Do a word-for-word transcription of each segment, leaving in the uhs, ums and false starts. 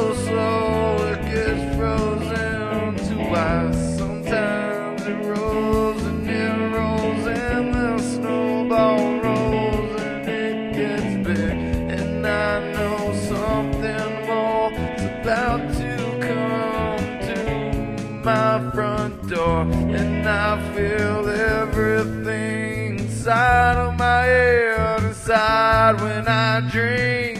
so slow it gets frozen to ice. Sometimes it rolls and it rolls and the snowball rolls and it gets big. And I know something more is about to come to my front door. And I feel everything inside of my head, inside when I dream.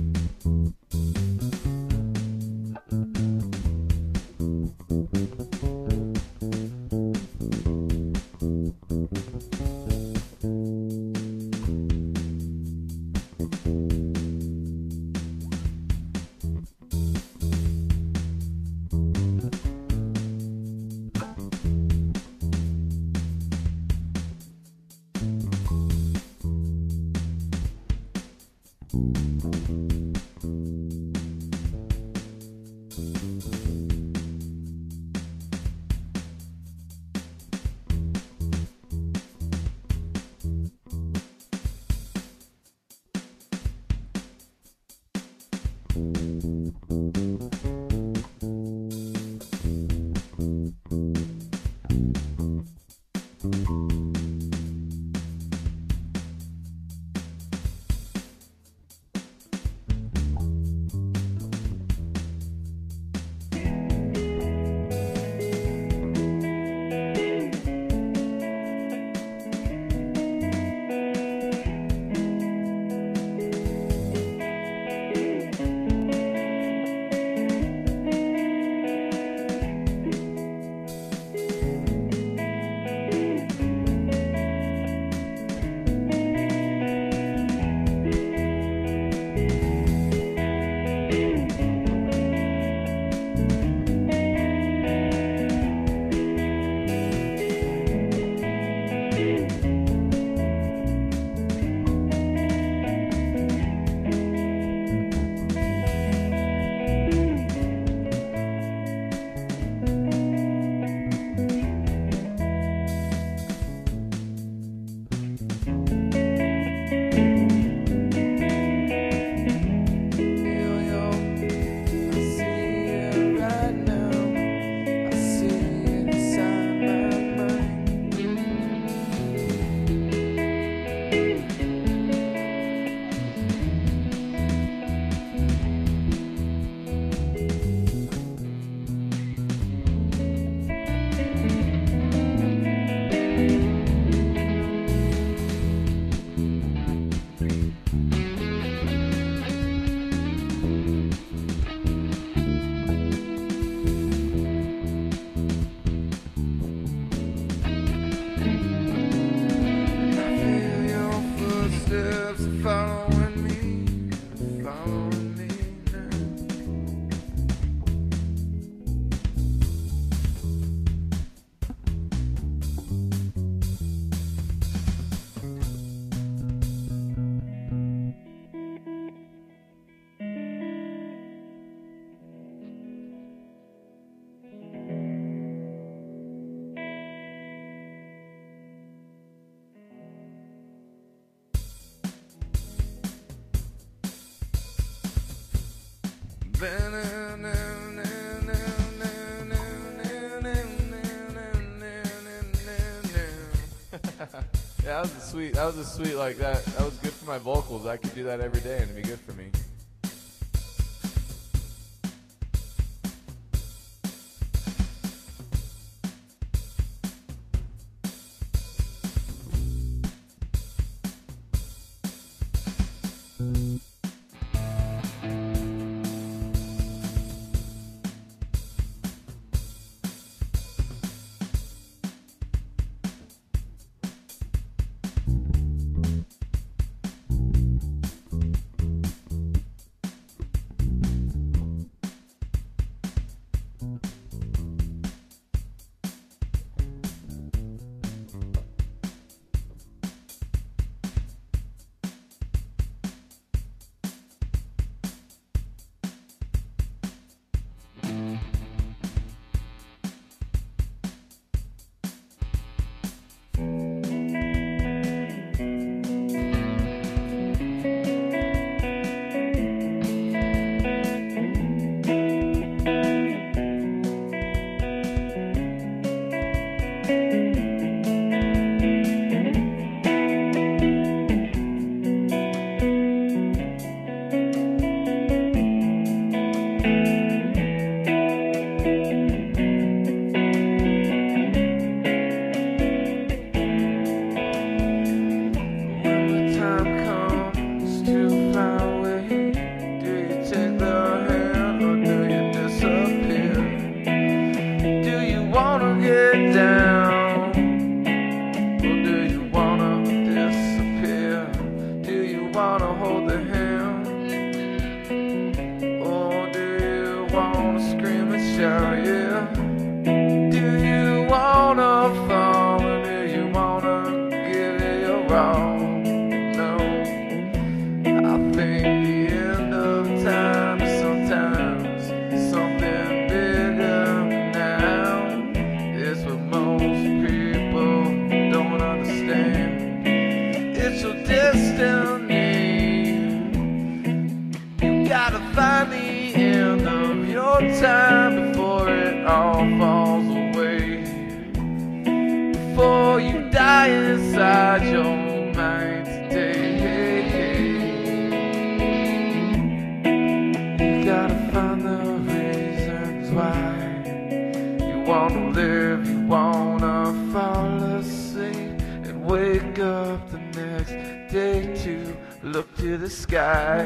Following me, following me Yeah, that was a sweet. That was a sweet like that. That was good for my vocals. I could do that every day and it'd be good for me. tell you, do you wanna fall or do you wanna give it your all? No, I think the end of time is sometimes something bigger now. It's what most people don't understand. It's your destiny. You gotta find the end of your time before it all falls away, before you die inside your mind today. You gotta find the reasons why you wanna live, you wanna fall asleep and wake up the next day to look to the sky.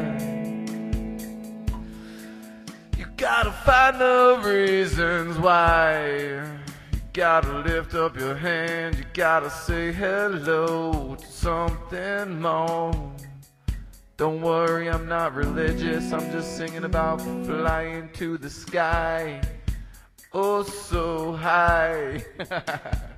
You gotta find the reasons why. You gotta lift up your hand. You gotta say hello to something more. Don't worry, I'm not religious. I'm just singing about flying to the sky, oh so high.